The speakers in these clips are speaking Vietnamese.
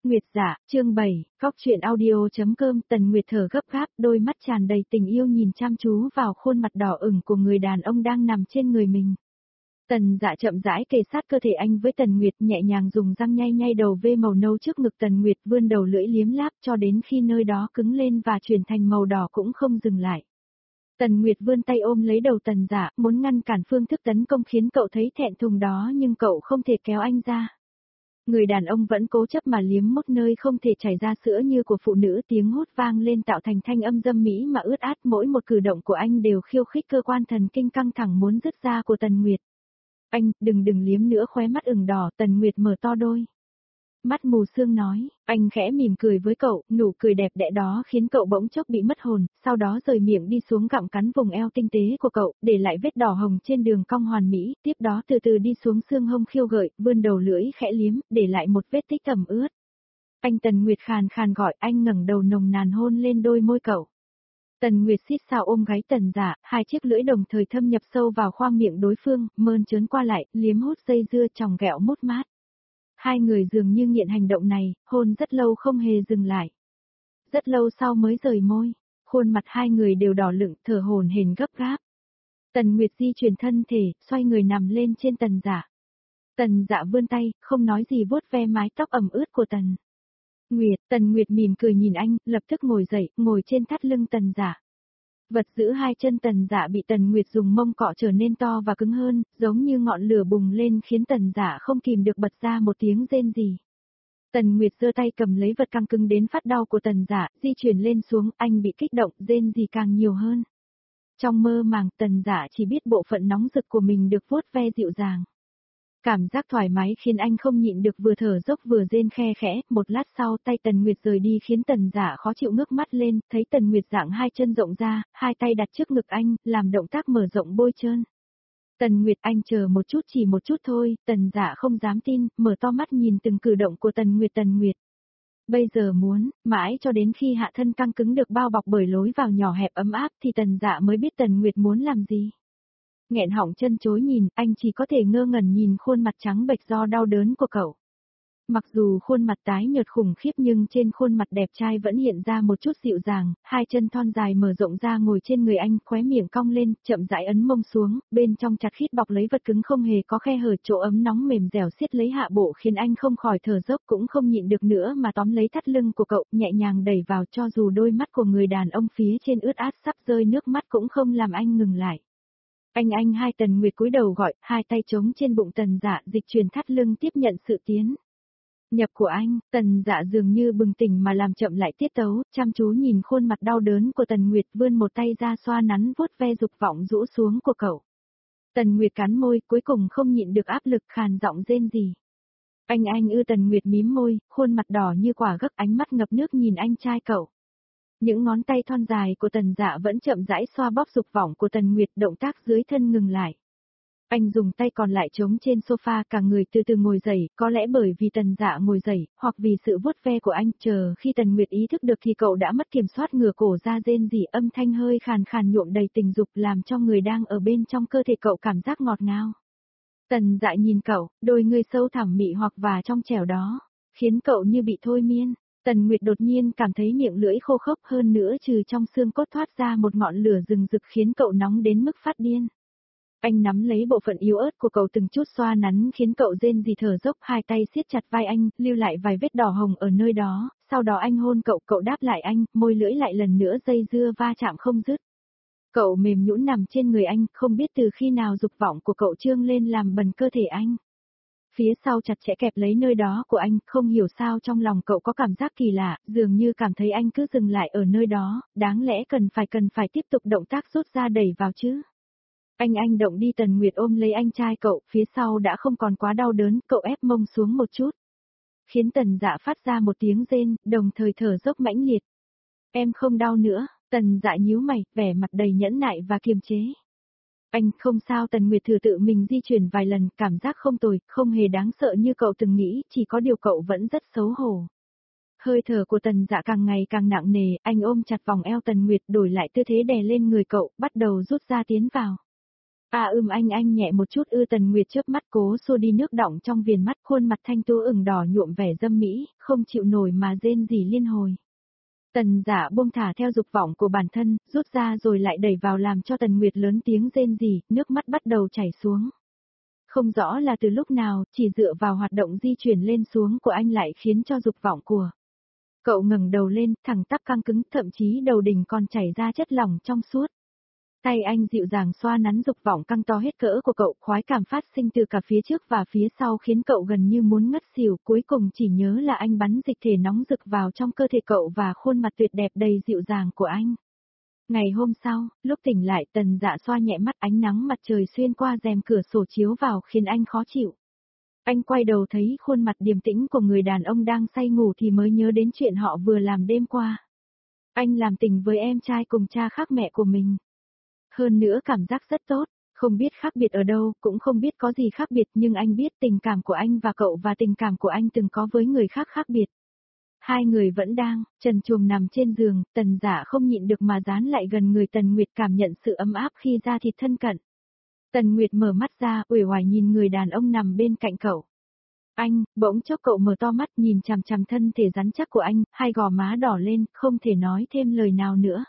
Nguyệt Dạ, chương 7, Góc truyện audio.com. Tần Nguyệt thở gấp gáp, đôi mắt tràn đầy tình yêu nhìn chăm chú vào khuôn mặt đỏ ửng của người đàn ông đang nằm trên người mình. Tần Dạ chậm rãi kề sát cơ thể anh với Tần Nguyệt, nhẹ nhàng dùng răng nhai nhai đầu vê màu nâu trước ngực Tần Nguyệt, vươn đầu lưỡi liếm láp cho đến khi nơi đó cứng lên và chuyển thành màu đỏ cũng không dừng lại. Tần Nguyệt vươn tay ôm lấy đầu Tần Dạ, muốn ngăn cản phương thức tấn công khiến cậu thấy thẹn thùng đó, nhưng cậu không thể kéo anh ra. Người đàn ông vẫn cố chấp mà liếm mốt nơi không thể chảy ra sữa như của phụ nữ, tiếng hút vang lên tạo thành thanh âm dâm mỹ mà ướt át, mỗi một cử động của anh đều khiêu khích cơ quan thần kinh căng thẳng muốn dứt ra của Tần Nguyệt. Anh, đừng liếm nữa, khóe mắt ửng đỏ. Tần Nguyệt mở to đôi mắt mù sương nói. Anh khẽ mỉm cười với cậu, nụ cười đẹp đẽ đó khiến cậu bỗng chốc bị mất hồn, sau đó rời miệng đi xuống gặm cắn vùng eo tinh tế của cậu, để lại vết đỏ hồng trên đường cong hoàn mỹ, tiếp đó từ từ đi xuống xương hông khiêu gợi, vươn đầu lưỡi khẽ liếm, để lại một vết tích ẩm ướt. Anh, Tần Nguyệt khàn khàn gọi. Anh ngẩng đầu nồng nàn hôn lên đôi môi cậu. Tần Nguyệt xít sao ôm gáy Tần Dạ, hai chiếc lưỡi đồng thời thâm nhập sâu vào khoang miệng đối phương, mơn trớn qua lại, liếm hút dây dưa chòng ghẹo mút mát. Hai người dường như nghiện hành động này, hôn rất lâu không hề dừng lại. Rất lâu sau mới rời môi, khuôn mặt hai người đều đỏ lựng, thở hổn hển gấp gáp. Tần Nguyệt di chuyển thân thể, xoay người nằm lên trên Tần Dạ. Tần Dạ vươn tay, không nói gì vuốt ve mái tóc ẩm ướt của Tần Nguyệt mỉm cười nhìn anh, lập tức ngồi dậy, ngồi trên thắt lưng Tần Dạ. Vật giữ hai chân Tần Dạ bị Tần Nguyệt dùng mông cọ trở nên to và cứng hơn, giống như ngọn lửa bùng lên khiến Tần Dạ không kìm được bật ra một tiếng rên rỉ. Tần Nguyệt giơ tay cầm lấy vật căng cứng đến phát đau của Tần Dạ, di chuyển lên xuống, anh bị kích động, rên rỉ càng nhiều hơn. Trong mơ màng, Tần Dạ chỉ biết bộ phận nóng rực của mình được vuốt ve dịu dàng. Cảm giác thoải mái khiến anh không nhịn được vừa thở dốc vừa rên khe khẽ, một lát sau tay Tần Nguyệt rời đi khiến Tần Dạ khó chịu ngước mắt lên, thấy Tần Nguyệt dạng hai chân rộng ra, hai tay đặt trước ngực anh, làm động tác mở rộng bôi trơn. Tần Nguyệt, anh chờ một chút, chỉ một chút thôi. Tần Dạ không dám tin, mở to mắt nhìn từng cử động của Tần Nguyệt. Bây giờ muốn, mãi cho đến khi hạ thân căng cứng được bao bọc bởi lối vào nhỏ hẹp ấm áp thì Tần Dạ mới biết Tần Nguyệt muốn làm gì. Nghẹn họng chân chối nhìn, anh chỉ có thể ngơ ngẩn nhìn khuôn mặt trắng bệch do đau đớn của cậu. Mặc dù khuôn mặt tái nhợt khủng khiếp nhưng trên khuôn mặt đẹp trai vẫn hiện ra một chút dịu dàng, hai chân thon dài mở rộng ra ngồi trên người anh, khóe miệng cong lên, chậm rãi ấn mông xuống, bên trong chặt khít bọc lấy vật cứng không hề có khe hở, chỗ ấm nóng mềm dẻo siết lấy hạ bộ khiến anh không khỏi thở dốc, cũng không nhịn được nữa mà tóm lấy thắt lưng của cậu, nhẹ nhàng đẩy vào, cho dù đôi mắt của người đàn ông phía trên ướt át sắp rơi nước mắt cũng không làm anh ngừng lại. Anh hai. Tần Nguyệt cúi đầu gọi, hai tay trống trên bụng Tần Dạ, dịch chuyển thắt lưng tiếp nhận sự tiến nhập của anh. Tần Dạ dường như bừng tỉnh mà làm chậm lại tiết tấu, chăm chú nhìn khuôn mặt đau đớn của Tần Nguyệt, vươn một tay ra xoa nắn vuốt ve dục vọng rũ xuống của cậu. Tần Nguyệt cắn môi, cuối cùng không nhịn được áp lực, khàn giọng rên rỉ. Anh Tần Nguyệt mím môi, khuôn mặt đỏ như quả gấc, ánh mắt ngập nước nhìn anh trai cậu. Những ngón tay thon dài của Tần Dạ vẫn chậm rãi xoa bóp dục vọng của Tần Nguyệt, động tác dưới thân ngừng lại. Anh dùng tay còn lại chống trên sofa, cả người từ từ ngồi dậy, có lẽ bởi vì Tần Dạ ngồi dậy, hoặc vì sự vuốt ve của anh, chờ khi Tần Nguyệt ý thức được thì cậu đã mất kiểm soát, ngửa cổ ra rên rỉ, âm thanh hơi khàn khàn nhuộm đầy tình dục, làm cho người đang ở bên trong cơ thể cậu cảm giác ngọt ngào. Tần Dạ nhìn cậu, đôi người sâu thẳm mị hoặc và trong trẻo đó, khiến cậu như bị thôi miên. Tần Nguyệt đột nhiên cảm thấy miệng lưỡi khô khốc, hơn nữa trừ trong xương cốt thoát ra một ngọn lửa rừng rực khiến cậu nóng đến mức phát điên. Anh nắm lấy bộ phận yếu ớt của cậu từng chút xoa nắn khiến cậu rên rỉ thở dốc, hai tay siết chặt vai anh, lưu lại vài vết đỏ hồng ở nơi đó, sau đó anh hôn cậu đáp lại anh, môi lưỡi lại lần nữa dây dưa va chạm không dứt. Cậu mềm nhũn nằm trên người anh, không biết từ khi nào dục vọng của cậu trương lên làm bần cơ thể anh. Phía sau chặt chẽ kẹp lấy nơi đó của anh, không hiểu sao trong lòng cậu có cảm giác kỳ lạ, dường như cảm thấy anh cứ dừng lại ở nơi đó, đáng lẽ cần phải tiếp tục động tác rút ra đẩy vào chứ. Anh động đi. Tần Nguyệt ôm lấy anh trai cậu, phía sau đã không còn quá đau đớn, cậu ép mông xuống một chút, khiến Tần Dạ phát ra một tiếng rên, đồng thời thở dốc mãnh liệt. Em không đau nữa. Tần Dạ nhíu mày, vẻ mặt đầy nhẫn nại và kiềm chế. Anh không sao. Tần Nguyệt thử tự mình di chuyển vài lần, cảm giác không tồi, không hề đáng sợ như cậu từng nghĩ, chỉ có điều cậu vẫn rất xấu hổ. Hơi thở của Tần Dạ càng ngày càng nặng nề, anh ôm chặt vòng eo Tần Nguyệt, đổi lại tư thế đè lên người cậu, bắt đầu rút ra tiến vào. Anh nhẹ một chút Tần Nguyệt chớp mắt cố xua đi nước đọng trong viền mắt, khuôn mặt thanh tú ửng đỏ nhuộm vẻ dâm mỹ, không chịu nổi mà rên rỉ liên hồi. Tần Dạ buông thả theo dục vọng của bản thân, rút ra rồi lại đẩy vào làm cho Tần Nguyệt lớn tiếng rên rỉ, nước mắt bắt đầu chảy xuống. Không rõ là từ lúc nào, chỉ dựa vào hoạt động di chuyển lên xuống của anh lại khiến cho dục vọng của cậu ngẩng đầu lên, thẳng tắp căng cứng, thậm chí đầu đỉnh còn chảy ra chất lỏng trong suốt. Tay anh dịu dàng xoa nắn dục vọng căng to hết cỡ của cậu, khoái cảm phát sinh từ cả phía trước và phía sau khiến cậu gần như muốn ngất xỉu, cuối cùng chỉ nhớ là anh bắn dịch thể nóng rực vào trong cơ thể cậu và khuôn mặt tuyệt đẹp đầy dịu dàng của anh. Ngày hôm sau, lúc tỉnh lại Tần Dạ xoa nhẹ mắt, ánh nắng mặt trời xuyên qua rèm cửa sổ chiếu vào khiến anh khó chịu. Anh quay đầu thấy khuôn mặt điềm tĩnh của người đàn ông đang say ngủ thì mới nhớ đến chuyện họ vừa làm đêm qua. Anh làm tình với em trai cùng cha khác mẹ của mình. Hơn nữa cảm giác rất tốt, không biết khác biệt ở đâu, cũng không biết có gì khác biệt nhưng anh biết tình cảm của anh và cậu và tình cảm của anh từng có với người khác khác biệt. Hai người vẫn đang, trần truồng nằm trên giường, Tần Dạ không nhịn được mà dán lại gần người Tần Nguyệt cảm nhận sự ấm áp khi da thịt thân cận. Tần Nguyệt mở mắt ra, uể oải nhìn người đàn ông nằm bên cạnh cậu. Anh, bỗng chốc cậu mở to mắt nhìn chằm chằm thân thể rắn chắc của anh, hai gò má đỏ lên, không thể nói thêm lời nào nữa.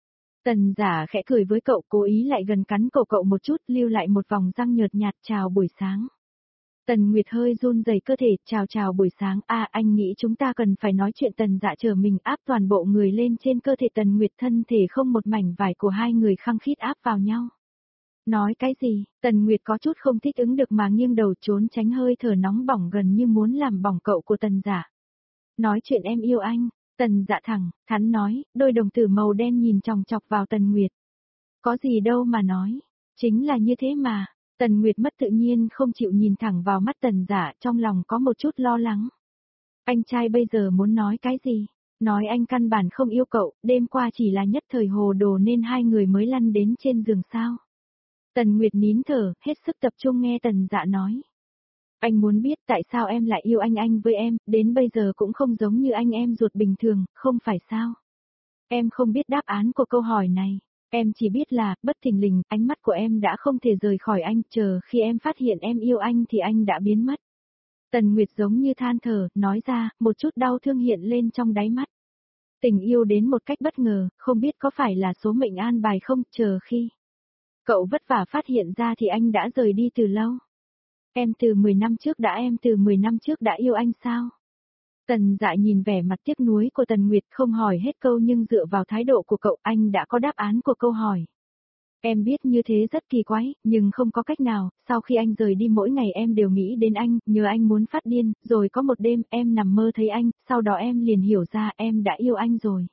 Tần Giả khẽ cười với cậu, cố ý lại gần cắn cổ cậu một chút, lưu lại một vòng răng nhợt nhạt, chào buổi sáng. Tần Nguyệt hơi run rẩy cơ thể, chào buổi sáng, anh nghĩ chúng ta cần phải nói chuyện. Tần Dạ chờ mình áp toàn bộ người lên trên cơ thể Tần Nguyệt, thân thể không một mảnh vải của hai người khăng khít áp vào nhau. Nói cái gì? Tần Nguyệt có chút không thích ứng được mà nghiêng đầu trốn tránh hơi thở nóng bỏng gần như muốn làm bỏng cậu của Tần Dạ. Nói chuyện em yêu anh. Tần Dạ thẳng, thắn nói, đôi đồng tử màu đen nhìn chòng chọc vào Tần Nguyệt. Có gì đâu mà nói, chính là như thế mà. Tần Nguyệt mất tự nhiên không chịu nhìn thẳng vào mắt Tần Dạ, trong lòng có một chút lo lắng. Anh trai bây giờ muốn nói cái gì? Nói anh căn bản không yêu cậu, đêm qua chỉ là nhất thời hồ đồ nên hai người mới lăn đến trên giường sao? Tần Nguyệt nín thở, hết sức tập trung nghe Tần Dạ nói. Anh muốn biết tại sao em lại yêu anh với em, đến bây giờ cũng không giống như anh em ruột bình thường, không phải sao? Em không biết đáp án của câu hỏi này. Em chỉ biết là, bất thình lình, ánh mắt của em đã không thể rời khỏi anh, chờ khi em phát hiện em yêu anh thì anh đã biến mất. Tần Nguyệt giống như than thở, nói ra, một chút đau thương hiện lên trong đáy mắt. Tình yêu đến một cách bất ngờ, không biết có phải là số mệnh an bài không, chờ khi cậu vất vả phát hiện ra thì anh đã rời đi từ lâu. Em từ 10 năm trước đã yêu anh sao? Tần Dạ nhìn vẻ mặt tiếc nuối của Tần Nguyệt, không hỏi hết câu nhưng dựa vào thái độ của cậu anh đã có đáp án của câu hỏi. Em biết như thế rất kỳ quái, nhưng không có cách nào, sau khi anh rời đi mỗi ngày em đều nghĩ đến anh, nhớ anh muốn phát điên, rồi có một đêm em nằm mơ thấy anh, sau đó em liền hiểu ra em đã yêu anh rồi.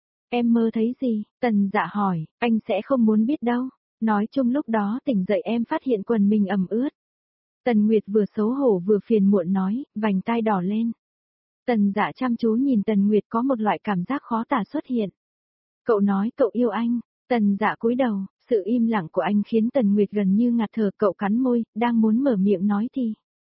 Em mơ thấy gì? Tần Dạ hỏi, anh sẽ không muốn biết đâu. Nói chung lúc đó tỉnh dậy em phát hiện quần mình ẩm ướt. Tần Nguyệt vừa xấu hổ vừa phiền muộn nói, vành tai đỏ lên. Tần Dạ chăm chú nhìn Tần Nguyệt, có một loại cảm giác khó tả xuất hiện. Cậu nói cậu yêu anh. Tần Dạ cúi đầu, sự im lặng của anh khiến Tần Nguyệt gần như ngạt thở, cậu cắn môi, đang muốn mở miệng nói thì.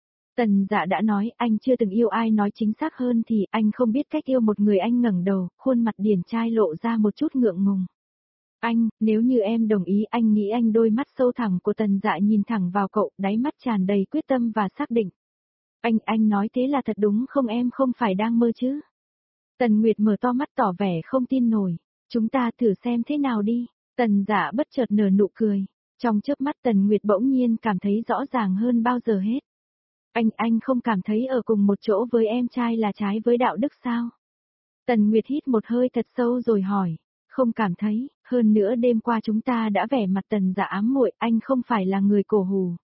Tần Dạ đã nói, anh chưa từng yêu ai, nói chính xác hơn thì anh không biết cách yêu một người. Anh ngẩng đầu, khuôn mặt điển trai lộ ra một chút ngượng ngùng. Anh, nếu như em đồng ý, anh nghĩ anh. Đôi mắt sâu thẳm của Tần Dạ nhìn thẳng vào cậu, đáy mắt tràn đầy quyết tâm và xác định. Anh nói thế là thật đúng không, em không phải đang mơ chứ? Tần Nguyệt mở to mắt tỏ vẻ không tin nổi. Chúng ta thử xem thế nào đi. Tần Dạ bất chợt nở nụ cười. Trong chớp mắt Tần Nguyệt bỗng nhiên cảm thấy rõ ràng hơn bao giờ hết. Anh không cảm thấy ở cùng một chỗ với em trai là trái với đạo đức sao? Tần Nguyệt hít một hơi thật sâu rồi hỏi. Không cảm thấy, hơn nữa đêm qua chúng ta đã vẻ mặt Tần Dạ ám muội, anh không phải là người cổ hủ.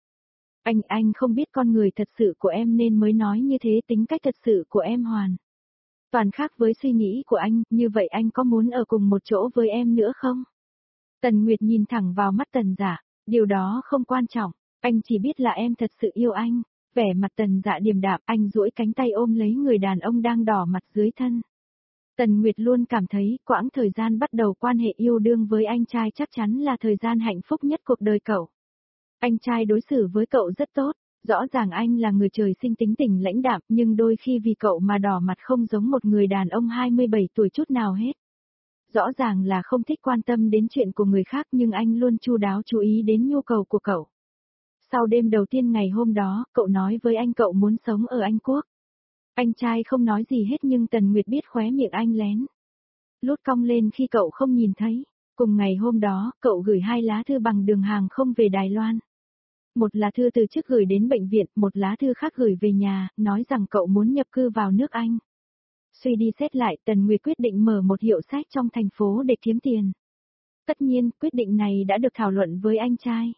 Anh không biết con người thật sự của em nên mới nói như thế, tính cách thật sự của em hoàn toàn khác với suy nghĩ của anh, như vậy anh có muốn ở cùng một chỗ với em nữa không? Tần Nguyệt nhìn thẳng vào mắt Tần Dạ, điều đó không quan trọng, anh chỉ biết là em thật sự yêu anh. Vẻ mặt Tần Dạ điềm đạm, anh duỗi cánh tay ôm lấy người đàn ông đang đỏ mặt dưới thân. Tần Nguyệt luôn cảm thấy quãng thời gian bắt đầu quan hệ yêu đương với anh trai chắc chắn là thời gian hạnh phúc nhất cuộc đời cậu. Anh trai đối xử với cậu rất tốt, rõ ràng anh là người trời sinh tính tình lãnh đạm nhưng đôi khi vì cậu mà đỏ mặt không giống một người đàn ông 27 tuổi chút nào hết. Rõ ràng là không thích quan tâm đến chuyện của người khác nhưng anh luôn chu đáo chú ý đến nhu cầu của cậu. Sau đêm đầu tiên ngày hôm đó, cậu nói với anh cậu muốn sống ở Anh Quốc. Anh trai không nói gì hết nhưng Tần Nguyệt biết khóe miệng anh lén lút cong lên khi cậu không nhìn thấy. Cùng ngày hôm đó, cậu gửi 2 lá thư bằng đường hàng không về Đài Loan. Một lá thư từ chức gửi đến bệnh viện, một lá thư khác gửi về nhà, nói rằng cậu muốn nhập cư vào nước Anh. Suy đi xét lại, Tần Nguyệt quyết định mở một hiệu sách trong thành phố để kiếm tiền. Tất nhiên, quyết định này đã được thảo luận với anh trai.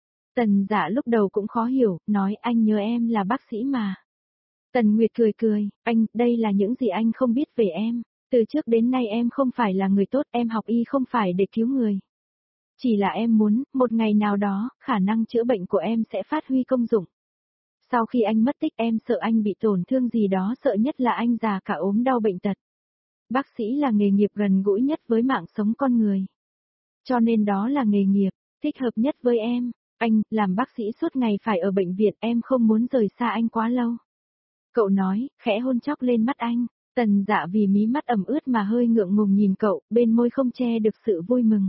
Tần Dạ lúc đầu cũng khó hiểu, nói anh nhớ em là bác sĩ mà. Tần Nguyệt cười cười, anh, đây là những gì anh không biết về em. Từ trước đến nay em không phải là người tốt, em học y không phải để cứu người. Chỉ là em muốn, một ngày nào đó, khả năng chữa bệnh của em sẽ phát huy công dụng. Sau khi anh mất tích em sợ anh bị tổn thương gì đó, sợ nhất là anh già cả ốm đau bệnh tật. Bác sĩ là nghề nghiệp gần gũi nhất với mạng sống con người. Cho nên đó là nghề nghiệp, thích hợp nhất với em. Anh, làm bác sĩ suốt ngày phải ở bệnh viện, em không muốn rời xa anh quá lâu. Cậu nói, khẽ hôn chóc lên mắt anh. Tần Dạ vì mí mắt ẩm ướt mà hơi ngượng ngùng nhìn cậu, bên môi không che được sự vui mừng.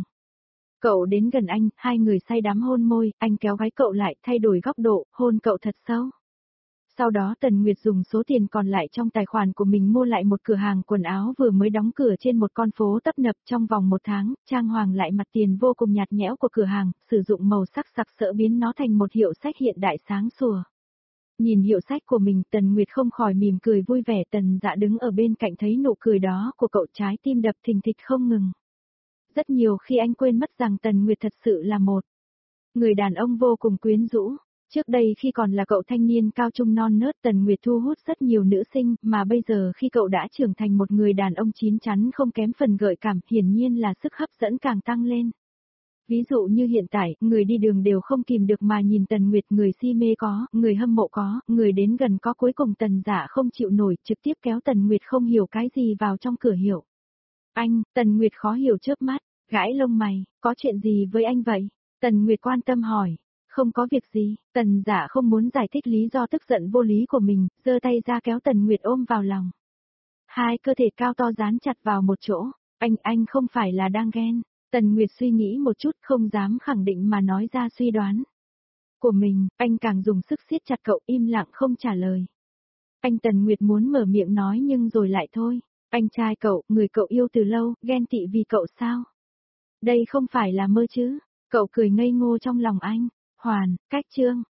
Cậu đến gần anh, hai người say đắm hôn môi, anh kéo gáy cậu lại, thay đổi góc độ, hôn cậu thật sâu. Sau đó Tần Nguyệt dùng số tiền còn lại trong tài khoản của mình mua lại một cửa hàng quần áo vừa mới đóng cửa trên một con phố tấp nập. Trong vòng 1 tháng, trang hoàng lại mặt tiền vô cùng nhạt nhẽo của cửa hàng, sử dụng màu sắc sặc sỡ biến nó thành một hiệu sách hiện đại sáng sủa. Nhìn hiệu sách của mình, Tần Nguyệt không khỏi mỉm cười vui vẻ. Tần Dạ đứng ở bên cạnh thấy nụ cười đó của cậu, trái tim đập thình thịch không ngừng. Rất nhiều khi anh quên mất rằng Tần Nguyệt thật sự là một người đàn ông vô cùng quyến rũ. Trước đây khi còn là cậu thanh niên cao trung non nớt, Tần Nguyệt thu hút rất nhiều nữ sinh, mà bây giờ khi cậu đã trưởng thành một người đàn ông chín chắn không kém phần gợi cảm, hiển nhiên là sức hấp dẫn càng tăng lên. Ví dụ như hiện tại, người đi đường đều không kìm được mà nhìn Tần Nguyệt, người si mê có, người hâm mộ có, người đến gần có, cuối cùng Tần Dạ không chịu nổi, trực tiếp kéo Tần Nguyệt không hiểu cái gì vào trong cửa hiệu. Anh, Tần Nguyệt khó hiểu chớp mắt, gãi lông mày, có chuyện gì với anh vậy? Tần Nguyệt quan tâm hỏi. Không có việc gì, Tần Dạ không muốn giải thích lý do tức giận vô lý của mình, giơ tay ra kéo Tần Nguyệt ôm vào lòng. Hai cơ thể cao to dán chặt vào một chỗ, anh không phải là đang ghen. Tần Nguyệt suy nghĩ một chút, không dám khẳng định mà nói ra suy đoán của mình, anh càng dùng sức siết chặt cậu, im lặng không trả lời. Anh Tần Nguyệt muốn mở miệng nói nhưng rồi lại thôi. Anh trai cậu, người cậu yêu từ lâu, ghen tị vì cậu sao? Đây không phải là mơ chứ? Cậu cười ngây ngô trong lòng anh. Hoàn, cách chương.